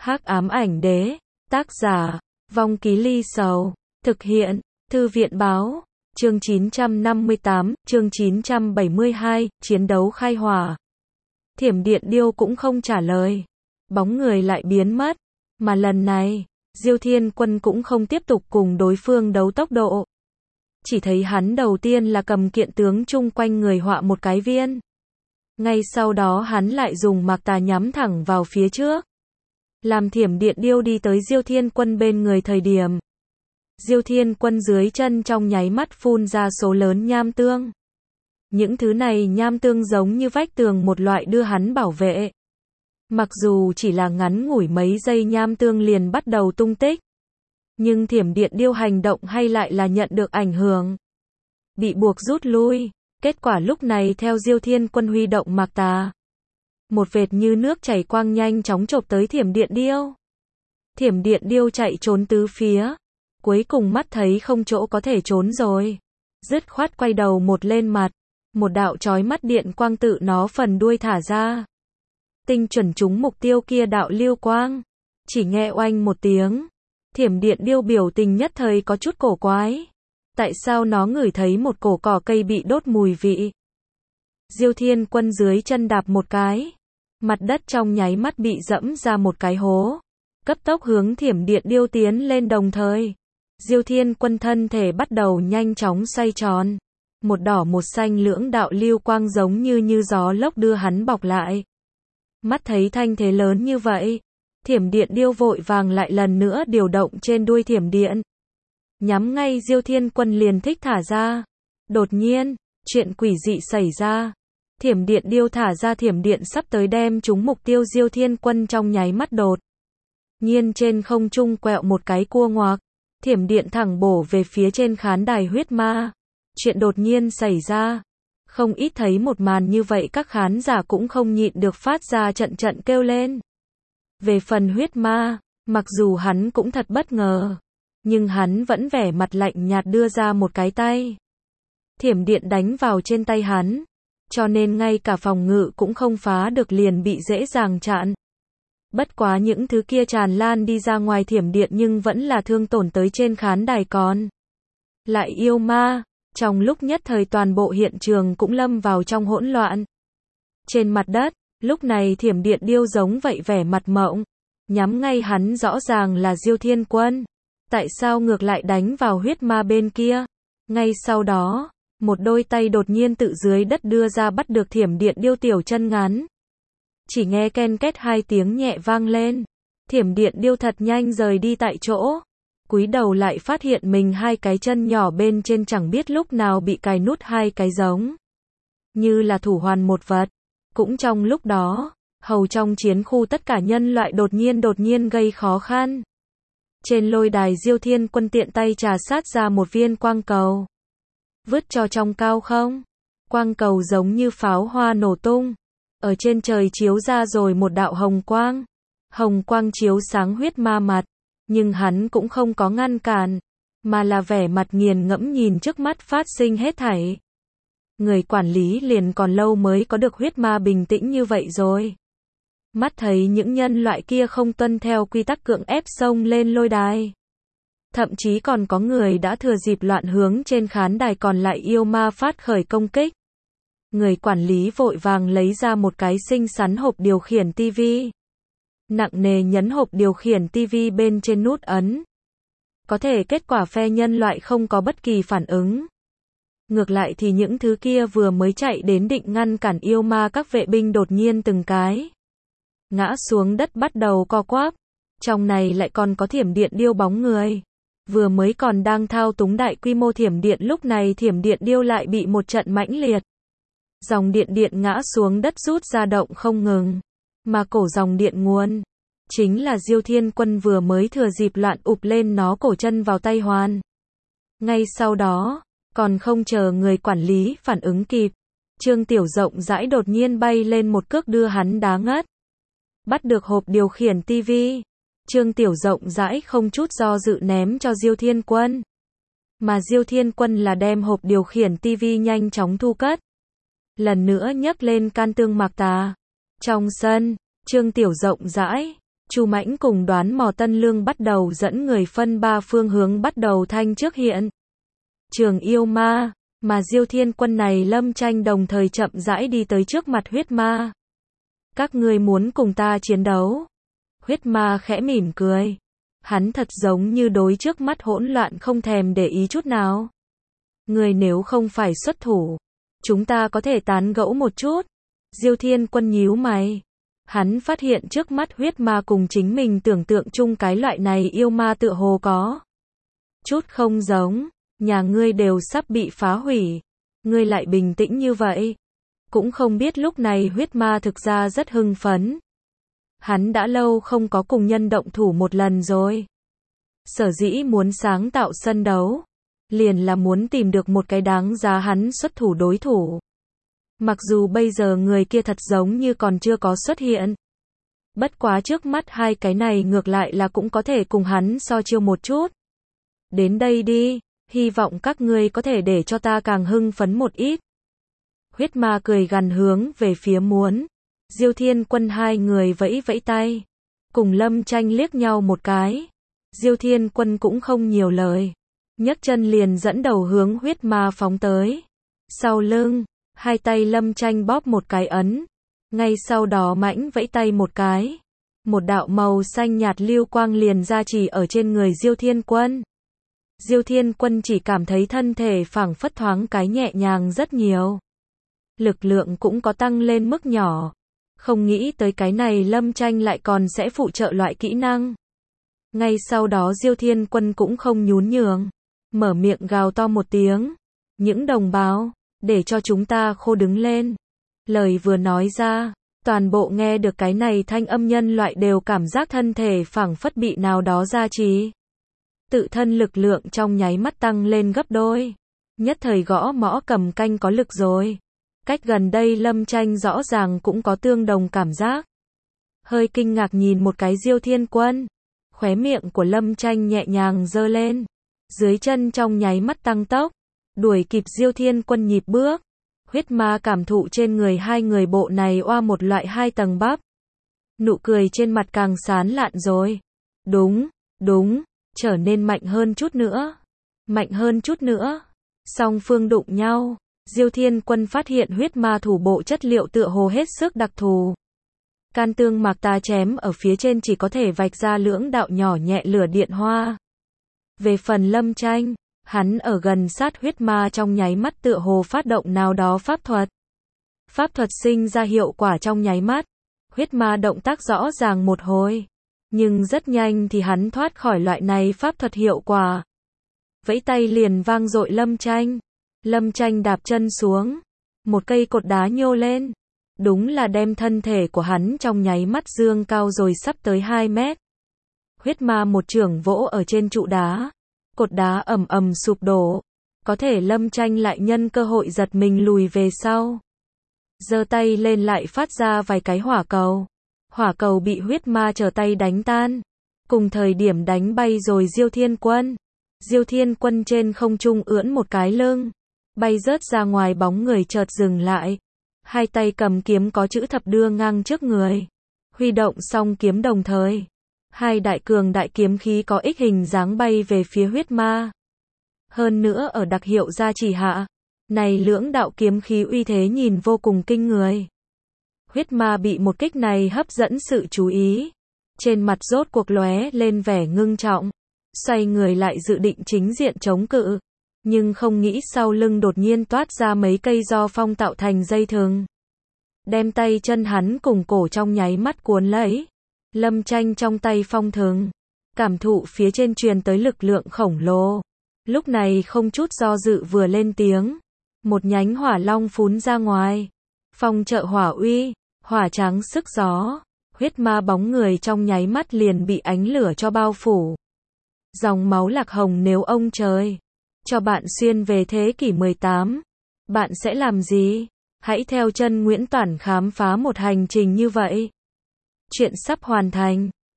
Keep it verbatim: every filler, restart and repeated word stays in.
Hắc ám ảnh đế, tác giả, Vong Ký Ly Sầu, thực hiện, Thư viện báo, chương chín trăm năm mươi tám, chương chín trăm bảy mươi hai, chiến đấu khai hỏa. Thiểm Điện Điêu cũng không trả lời, bóng người lại biến mất, mà lần này, Diêu Thiên Quân cũng không tiếp tục cùng đối phương đấu tốc độ. Chỉ thấy hắn đầu tiên là cầm kiện tướng chung quanh người họa một cái viên. Ngay sau đó hắn lại dùng mạc tà nhắm thẳng vào phía trước. Làm Thiểm Điện Điêu đi tới Diêu Thiên Quân bên người thời điểm. Diêu Thiên Quân dưới chân trong nháy mắt phun ra số lớn nham tương. Những thứ này nham tương giống như vách tường một loại đưa hắn bảo vệ. Mặc dù chỉ là ngắn ngủi mấy giây nham tương liền bắt đầu tung tích. Nhưng Thiểm Điện Điêu hành động hay lại là nhận được ảnh hưởng. Bị buộc rút lui. Kết quả lúc này theo Diêu Thiên Quân huy động mạc tà. Một vệt như nước chảy quang nhanh chóng chộp tới Thiểm Điện Điêu. Thiểm Điện Điêu chạy trốn tứ phía. Cuối cùng mắt thấy không chỗ có thể trốn rồi. Dứt khoát quay đầu một lên mặt. Một đạo chói mắt điện quang tự nó phần đuôi thả ra. Tinh chuẩn trúng mục tiêu kia đạo lưu quang. Chỉ nghe oanh một tiếng. Thiểm Điện Điêu biểu tình nhất thời có chút cổ quái. Tại sao nó ngửi thấy một cổ cỏ cây bị đốt mùi vị? Diêu Thiên Quân dưới chân đạp một cái. Mặt đất trong nháy mắt bị dẫm ra một cái hố. Cấp tốc hướng Thiểm Điện Điêu tiến lên đồng thời. Diêu Thiên Quân thân thể bắt đầu nhanh chóng xoay tròn. Một đỏ một xanh lưỡng đạo lưu quang giống như như gió lốc đưa hắn bọc lại. Mắt thấy thanh thế lớn như vậy. Thiểm Điện Điêu vội vàng lại lần nữa điều động trên đuôi thiểm điện. Nhắm ngay Diêu Thiên Quân liền thích thả ra. Đột nhiên, chuyện quỷ dị xảy ra. Thiểm Điện Điêu thả ra thiểm điện sắp tới đem trúng mục tiêu Diêu Thiên Quân trong nháy mắt đột. Nhiên trên không trung quẹo một cái cua ngoạc. Thiểm điện thẳng bổ về phía trên khán đài huyết ma. Chuyện đột nhiên xảy ra. Không ít thấy một màn như vậy các khán giả cũng không nhịn được phát ra trận trận kêu lên. Về phần huyết ma, mặc dù hắn cũng thật bất ngờ. Nhưng hắn vẫn vẻ mặt lạnh nhạt đưa ra một cái tay. Thiểm điện đánh vào trên tay hắn. Cho nên ngay cả phòng ngự cũng không phá được liền bị dễ dàng chặn. Bất quá những thứ kia tràn lan đi ra ngoài thiểm điện nhưng vẫn là thương tổn tới trên khán đài còn. Lại yêu ma. Trong lúc nhất thời toàn bộ hiện trường cũng lâm vào trong hỗn loạn. Trên mặt đất, lúc này Thiểm Điện Điêu giống vậy vẻ mặt mộng. Nhắm ngay hắn rõ ràng là Diêu Thiên Quân. Tại sao ngược lại đánh vào huyết ma bên kia? Ngay sau đó, một đôi tay đột nhiên tự dưới đất đưa ra bắt được Thiểm Điện Điêu tiểu chân ngắn. Chỉ nghe ken két hai tiếng nhẹ vang lên. Thiểm Điện Điêu thật nhanh rời đi tại chỗ. Cúi đầu lại phát hiện mình hai cái chân nhỏ bên trên chẳng biết lúc nào bị cài nút hai cái giống. Như là thủ hoàn một vật. Cũng trong lúc đó, hầu trong chiến khu tất cả nhân loại đột nhiên đột nhiên gây khó khăn. Trên lôi đài Diêu Thiên Quân tiện tay trà sát ra một viên quang cầu. Vứt cho trong cao không. Quang cầu giống như pháo hoa nổ tung. Ở trên trời chiếu ra rồi một đạo hồng quang. Hồng quang chiếu sáng huyết ma mặt. Nhưng hắn cũng không có ngăn cản. Mà là vẻ mặt nghiền ngẫm nhìn trước mắt phát sinh hết thảy. Người quản lý liền còn lâu mới có được huyết ma bình tĩnh như vậy rồi. Mắt thấy những nhân loại kia không tuân theo quy tắc cưỡng ép xông lên lôi đài. Thậm chí còn có người đã thừa dịp loạn hướng trên khán đài còn lại yêu ma phát khởi công kích. Người quản lý vội vàng lấy ra một cái xinh xắn hộp điều khiển tivi. Nặng nề nhấn hộp điều khiển tivi bên trên nút ấn. Có thể kết quả phe nhân loại không có bất kỳ phản ứng. Ngược lại thì những thứ kia vừa mới chạy đến định ngăn cản yêu ma các vệ binh đột nhiên từng cái. Ngã xuống đất bắt đầu co quắp. Trong này lại còn có Thiểm Điện Điêu bóng người. Vừa mới còn đang thao túng đại quy mô thiểm điện lúc này Thiểm Điện Điêu lại bị một trận mãnh liệt. Dòng điện điện ngã xuống đất rút ra động không ngừng. Mà cổ dòng điện nguồn. Chính là Diêu Thiên Quân vừa mới thừa dịp loạn ụp lên nó cổ chân vào tay hoàn. Ngay sau đó, còn không chờ người quản lý phản ứng kịp. Trương Tiểu rộng rãi đột nhiên bay lên một cước đưa hắn đá ngất. Bắt được hộp điều khiển tivi. Trương Tiểu rộng rãi không chút do dự ném cho Diêu Thiên Quân. Mà Diêu Thiên Quân là đem hộp điều khiển tivi nhanh chóng thu cất. Lần nữa nhấc lên can tương mạc tà. Trong sân, Trương Tiểu rộng rãi. Chu Mãnh cùng Đoán Mò Tân Lương bắt đầu dẫn người phân ba phương hướng bắt đầu thanh trước hiện trường yêu ma, mà Diêu Thiên Quân này Lâm Tranh đồng thời chậm rãi đi tới trước mặt huyết ma. Các ngươi muốn cùng ta chiến đấu? Huyết ma khẽ mỉm cười. Hắn thật giống như đối trước mắt hỗn loạn không thèm để ý chút nào. Người nếu không phải xuất thủ, chúng ta có thể tán gẫu một chút. Diêu Thiên Quân nhíu mày. Hắn phát hiện trước mắt huyết ma cùng chính mình tưởng tượng chung cái loại này yêu ma tựa hồ có chút không giống. Nhà ngươi đều sắp bị phá hủy, ngươi lại bình tĩnh như vậy. Cũng không biết lúc này huyết ma thực ra rất hưng phấn. Hắn đã lâu không có cùng nhân động thủ một lần rồi. Sở dĩ muốn sáng tạo sân đấu, liền là muốn tìm được một cái đáng giá hắn xuất thủ đối thủ. Mặc dù bây giờ người kia thật giống như còn chưa có xuất hiện. Bất quá trước mắt hai cái này ngược lại là cũng có thể cùng hắn so chiêu một chút. Đến đây đi, hy vọng các ngươi có thể để cho ta càng hưng phấn một ít. Huyết ma cười gằn hướng về phía muốn. Diêu Thiên Quân hai người vẫy vẫy tay. Cùng Lâm Tranh liếc nhau một cái. Diêu Thiên Quân cũng không nhiều lời. Nhấc chân liền dẫn đầu hướng huyết ma phóng tới. Sau lưng, hai tay Lâm Tranh bóp một cái ấn. Ngay sau đó mãnh vẫy tay một cái. Một đạo màu xanh nhạt lưu quang liền ra chỉ ở trên người Diêu Thiên Quân. Diêu Thiên Quân chỉ cảm thấy thân thể phảng phất thoáng cái nhẹ nhàng rất nhiều. Lực lượng cũng có tăng lên mức nhỏ. Không nghĩ tới cái này Lâm Tranh lại còn sẽ phụ trợ loại kỹ năng. Ngay sau đó Diêu Thiên Quân cũng không nhún nhường. Mở miệng gào to một tiếng. Những đồng bào, để cho chúng ta khô đứng lên. Lời vừa nói ra, toàn bộ nghe được cái này thanh âm nhân loại đều cảm giác thân thể phảng phất bị nào đó gia trì. Tự thân lực lượng trong nháy mắt tăng lên gấp đôi. Nhất thời gõ mõ cầm canh có lực rồi. Cách gần đây Lâm Tranh rõ ràng cũng có tương đồng cảm giác. Hơi kinh ngạc nhìn một cái Diêu Thiên Quân. Khóe miệng của Lâm Tranh nhẹ nhàng giơ lên. Dưới chân trong nháy mắt tăng tốc. Đuổi kịp Diêu Thiên Quân nhịp bước. Huyết ma cảm thụ trên người hai người bộ này oa một loại hai tầng bắp. Nụ cười trên mặt càng sán lạn rồi. Đúng, đúng. Trở nên mạnh hơn chút nữa. Mạnh hơn chút nữa. Song phương đụng nhau. Diêu Thiên Quân phát hiện huyết ma thủ bộ chất liệu tựa hồ hết sức đặc thù. Can tương mạc tà chém ở phía trên chỉ có thể vạch ra lưỡng đạo nhỏ nhẹ lửa điện hoa. Về phần Lâm Tranh, hắn ở gần sát huyết ma trong nháy mắt tựa hồ phát động nào đó pháp thuật. Pháp thuật sinh ra hiệu quả trong nháy mắt. Huyết ma động tác rõ ràng một hồi. Nhưng rất nhanh thì hắn thoát khỏi loại này pháp thuật hiệu quả. Vẫy tay liền vang dội Lâm Tranh. Lâm Tranh đạp chân xuống. Một cây cột đá nhô lên. Đúng là đem thân thể của hắn trong nháy mắt dương cao rồi sắp tới hai mét. Huyết ma một chưởng vỗ ở trên trụ đá. Cột đá ầm ầm sụp đổ. Có thể Lâm Tranh lại nhân cơ hội giật mình lùi về sau. Giơ tay lên lại phát ra vài cái hỏa cầu. Hỏa cầu bị huyết ma trở tay đánh tan. Cùng thời điểm đánh bay rồi Diêu Thiên Quân. Diêu Thiên Quân trên không trung ưỡn một cái lưng. Bay rớt ra ngoài bóng người chợt dừng lại. Hai tay cầm kiếm có chữ thập đưa ngang trước người. Huy động song kiếm đồng thời. Hai đại cường đại kiếm khí có ích hình dáng bay về phía huyết ma. Hơn nữa ở đặc hiệu gia chỉ hạ. Này lưỡng đạo kiếm khí uy thế nhìn vô cùng kinh người. Huyết ma bị một kích này hấp dẫn sự chú ý. Trên mặt rốt cuộc lóe lên vẻ ngưng trọng. Xoay người lại dự định chính diện chống cự. Nhưng không nghĩ sau lưng đột nhiên toát ra mấy cây do phong tạo thành dây thừng. Đem tay chân hắn cùng cổ trong nháy mắt cuốn lấy. Lâm Tranh trong tay phong thừng. Cảm thụ phía trên truyền tới lực lượng khổng lồ. Lúc này không chút do dự vừa lên tiếng. Một nhánh hỏa long phún ra ngoài. Phong trợ hỏa uy. Hỏa tráng sức gió. Huyết ma bóng người trong nháy mắt liền bị ánh lửa cho bao phủ. Dòng máu lạc hồng nếu ông trời cho bạn xuyên về thế kỷ mười tám, bạn sẽ làm gì? Hãy theo chân Nguyễn Toản khám phá một hành trình như vậy. Chuyện sắp hoàn thành.